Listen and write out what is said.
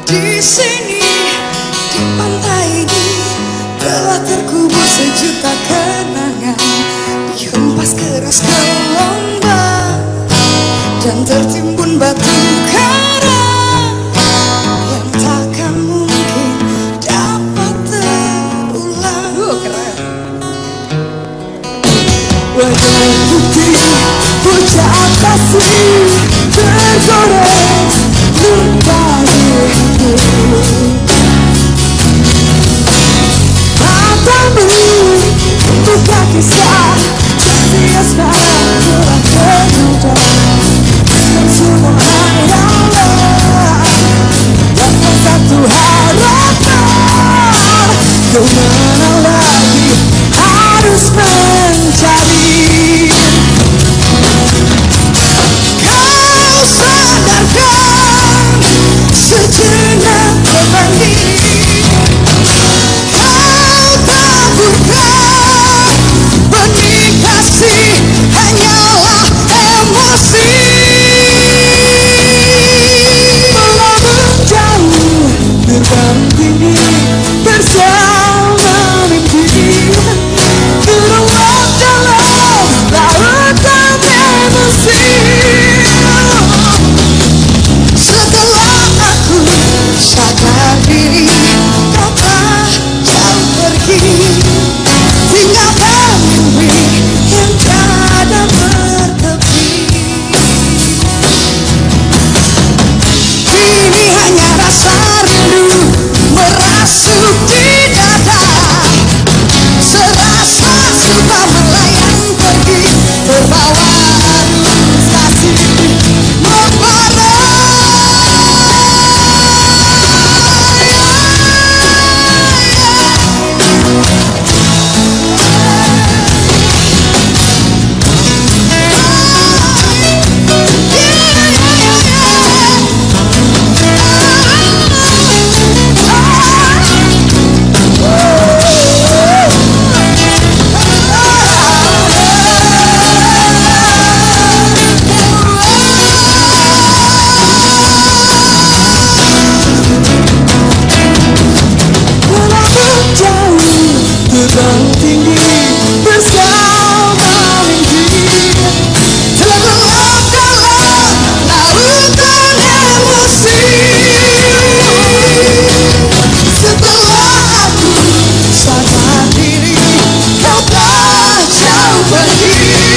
Di sini, di pantai ini telah terkubur sejuta kenangan, dihempas keras gelombang dan tertimbun batu karang yang takkan mungkin dapat terulang. Wajah putih, pucat kasih tergores luka diriku. Matamu buka kisah sia-sia telah ternoda, dan semua hanya Allah yang satu harapan. Kemana lagi harus mencari? Kau sadarkan sejenak beban diri, kau taburkan benih kasih hanyalah emosi. Melambung jauh terbang tinggi bersama mimpi, terlelap dalam lautan emosi. Setelah aku sadar diri, kau telah jauh pergi, tinggalkan mimpi yang tiada bertepi. Kini hanya rasa rindu merasuk di dada, serasa suka melayang pergi, terbawa arus kasih membara. Terbang tinggi bersama mimpi, terlelap dalam lautan emosi. Setelah aku sadar diri, kau telah jauh pergi,